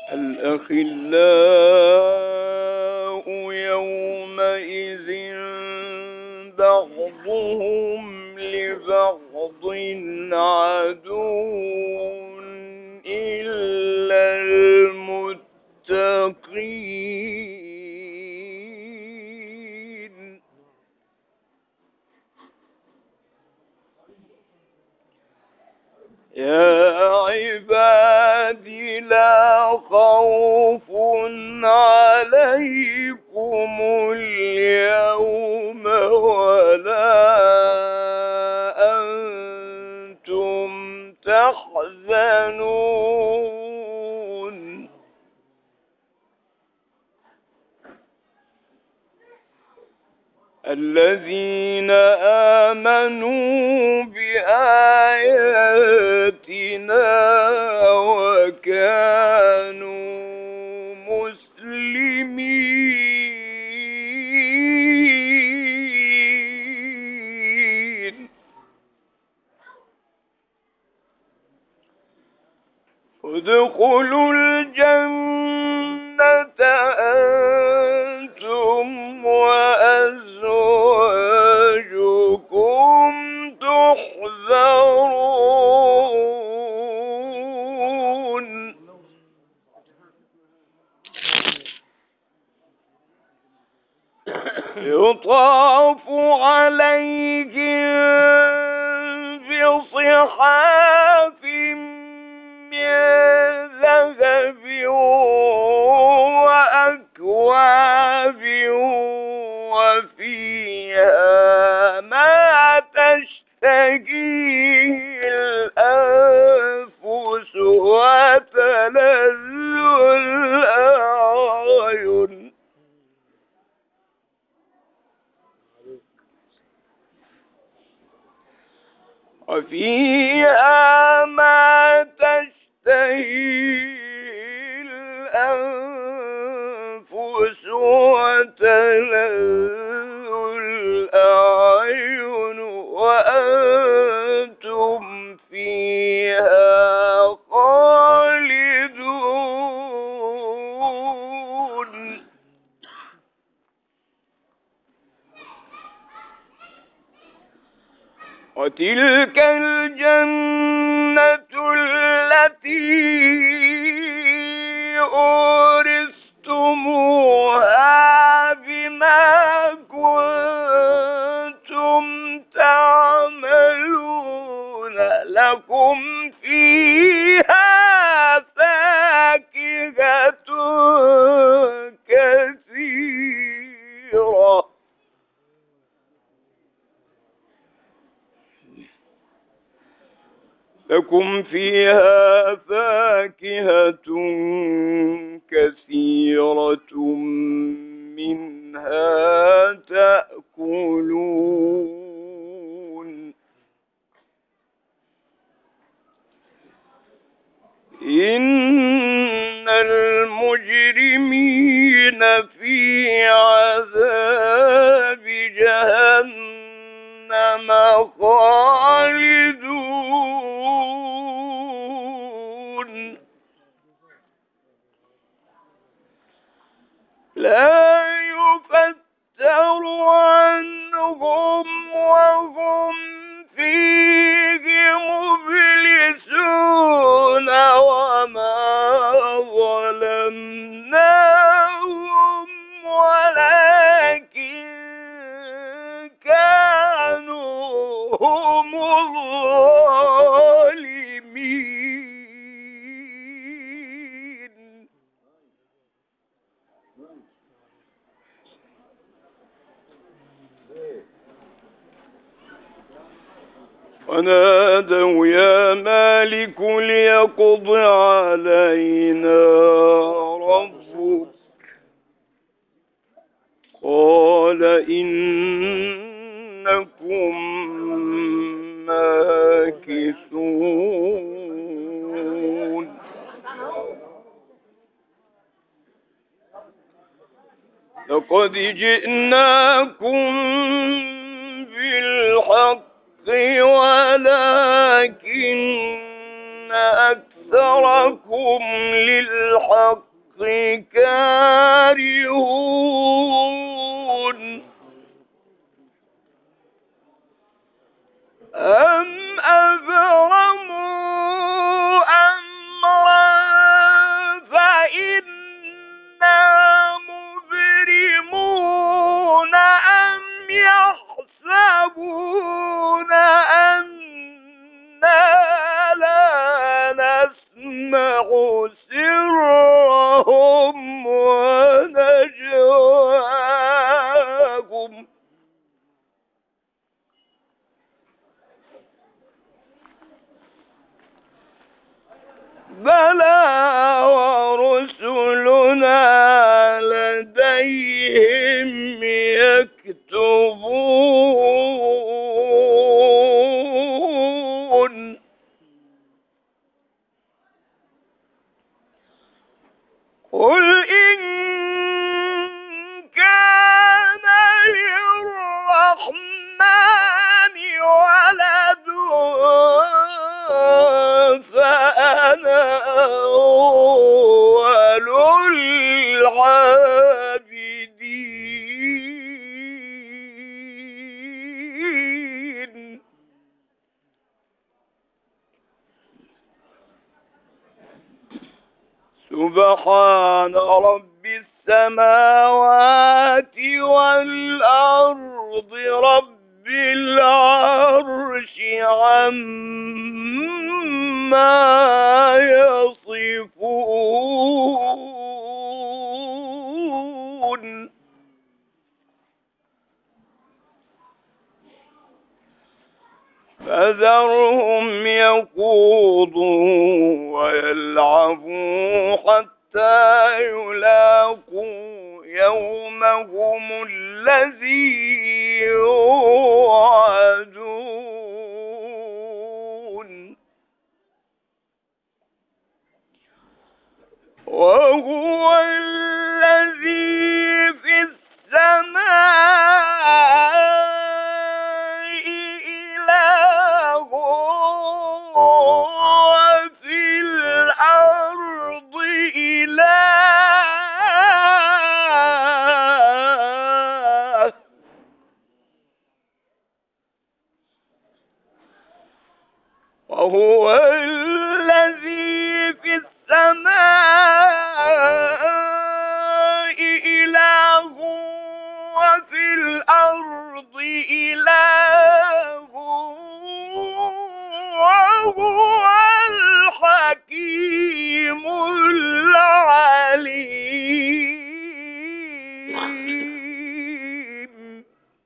الأخلاء يومئذ بعضهم لبعض عدو إلا المتقين. يا عبادي لا خوف عليكم اليوم ولا أنتم تحزنون. الذين آمنوا بآياتنا وكانوا مسلمين ادخلوا الجنة أنتم وأزواجكم تحذرون. يطاف عليهم بصحاف من ذهب وأكواب وفيها ما تشتهيه الأنفس وتلذ الأعين. وفيها ما تشتهي الأنفس وتلذ الأعين وأنتم فيها خالدون. وتلك الجنة التي أورثتموها بما كنتم تعملون لكم فيها فاكهة كثيرة لكم فيها فاكهة كثيرة منها تأكلون. إن المجرمين في عذاب جهنم خالدون. لا يفتر عنهم وهم فيه مبلسون وما ظلمناهم ولكن كانوا هم الظالمين. ونادوا يا مالك ليقض علينا ربك قال إنكم ماكثون. لقد جئناكم بالحق ولكن أكثركم للحق الحق كارهون أم أبرموا أمرا فإنا مبرمون أم يحسبون أنا لا نسمع سرهم ونجواهم بلى ورسلنا لديهم يكتبون قل إن كان للرحمن ولد فأنا أول العابدين سبحان رب السماوات والأرض رب العرش عما يصفون فذرهم يخوضوا ويلعبوا حتى يلاقوا يومهم الذي يوعدون وهو الذي في السماء إله وفي الأرض إله وهو الذي في السماء إله وفي الأرض إله وهو الحكيم العليم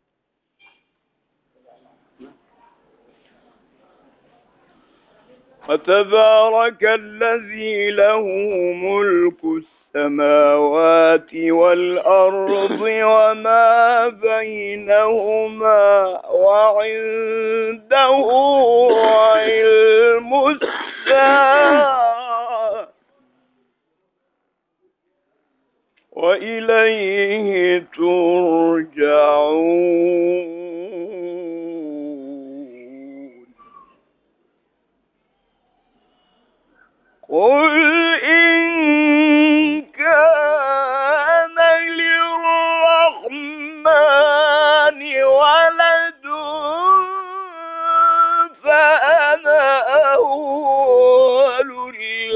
فتبارك الذي له ملك السماوات والأرض وما بينهما وعنده علم الساعة وإليه ترجعون قل إن كان للرحمن ولد فأنا أول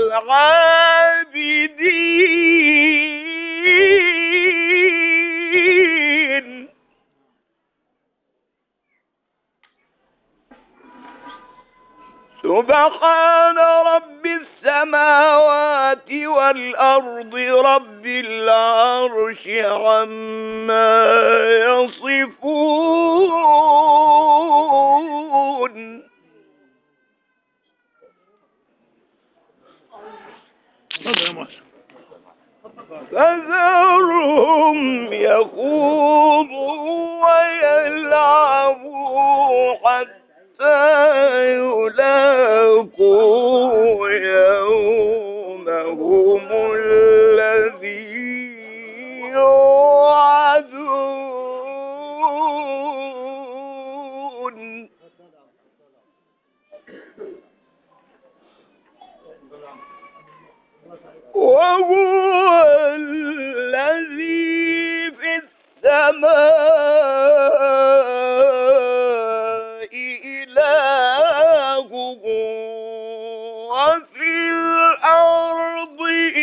العابدين سبحان رب السماوات والأرض رب العرش عما يصفون فذرهم يخوضوا ويلعبوا حتى يلاقوا يومهم الذي يوعدون وهو الذي في السماء إله وفي الأرض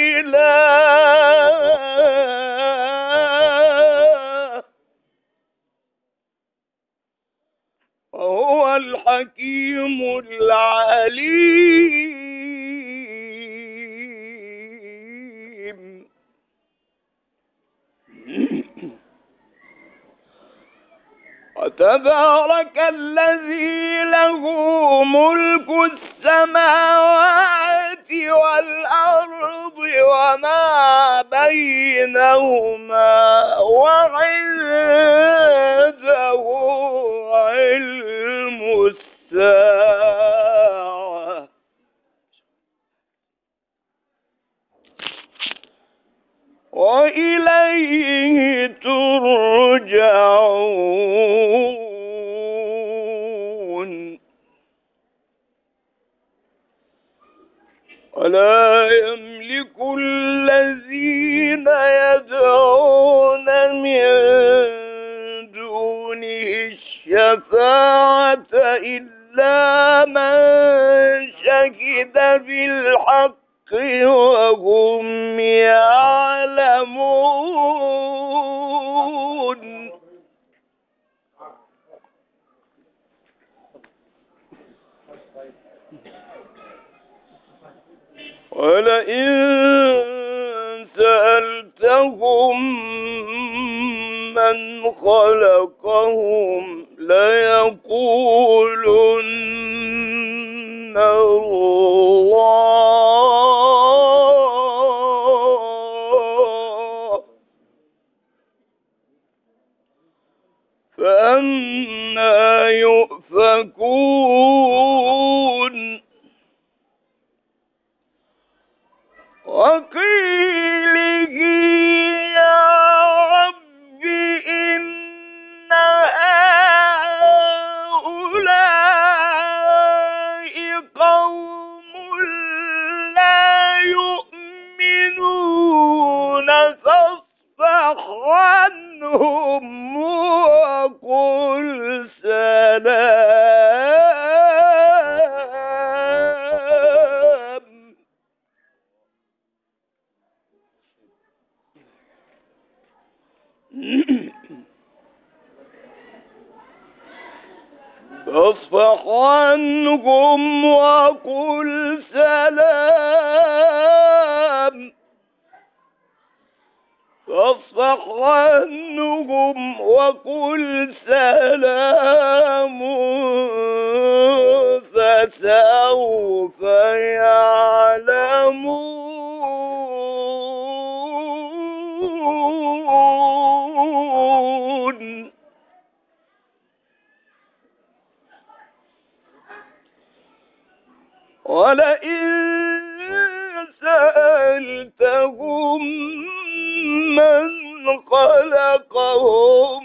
إله وهو الحكيم العليم. وتبارك الذي له ملك السماوات والأرض وما بينهما وعنده علم الساعة وإليه ترجعون. ولا يملك الذين يدعون من دونه الشفاعة إلا من شهد بالحق وهم يعلمون. ولئن سألتهم من خلقهم ليقولن الله فأنى يؤفكون. وقيله يا رب إن هؤلاء قوم لا يؤمنون فاصفح عنهم وقل سلام. فاصفح عنهم وقل سلام. فاصفح عنهم وقل سلام فسوف يعلمون. ولئن سألتهم من خلقهم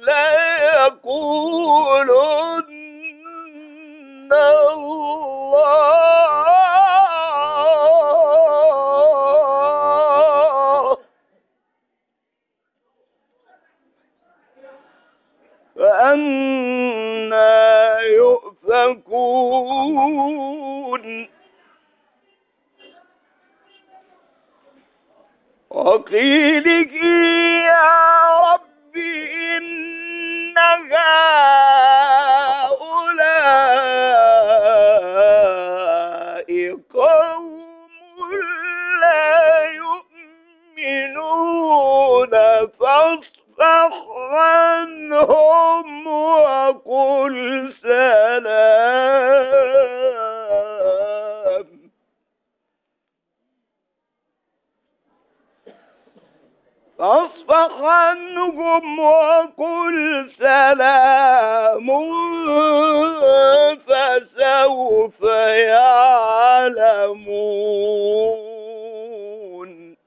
ليقولن الله فأنى يؤفكون. وقيله يا رب إن هؤلاء قوم لا يؤمنون فاصفح عنهم وقل سلام. فاصفح عنهم وقل سلام فسوف يعلمون.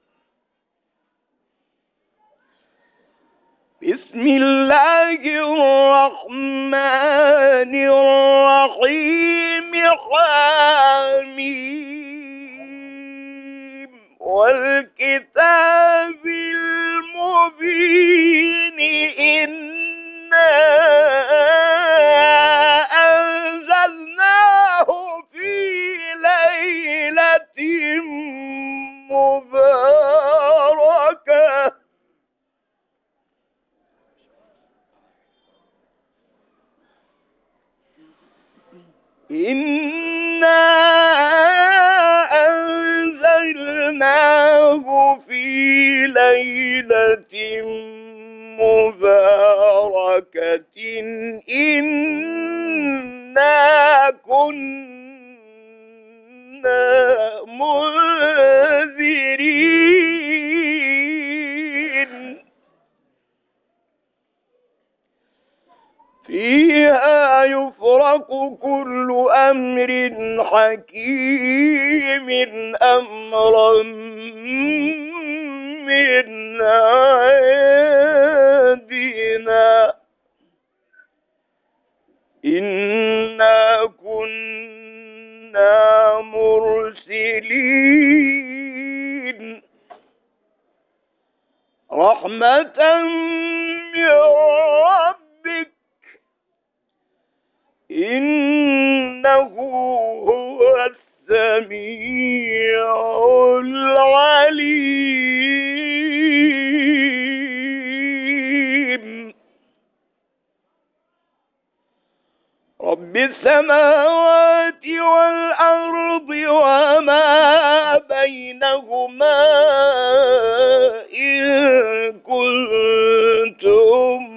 بسم الله الرحمن الرحيم. حميم. والكتاب المبين إنا أنزلناه في ليلة مباركة إنا أنزلناه في ليلة مباركة إنا كنا منذرين فيها يفرق كل أمر حكيم أمرا من عندنا إنا كنا مرسلين رحمة من ربك إنه هو السميع العليم رب السماوات والأرض وما بينهما إن كنتم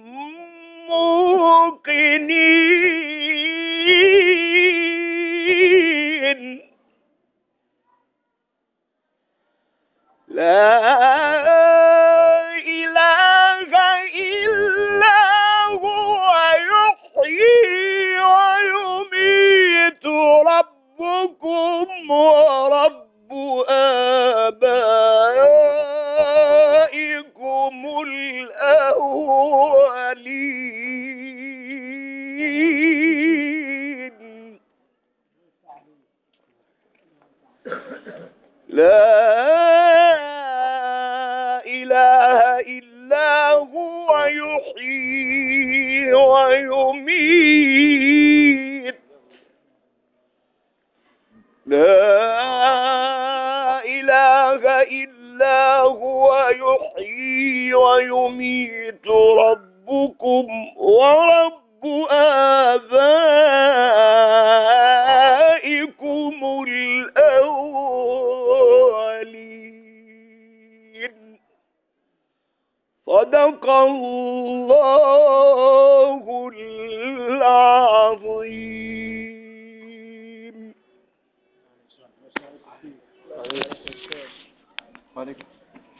موقنين لا إله إلا هو يحيي ويميت ربكم ورب آبائكم الأولين لا إله إلا هو يحيي ويميت لا إله إلا هو يحيي ويميت ربكم ورب آبائكم الأولين صدق الله العظيم.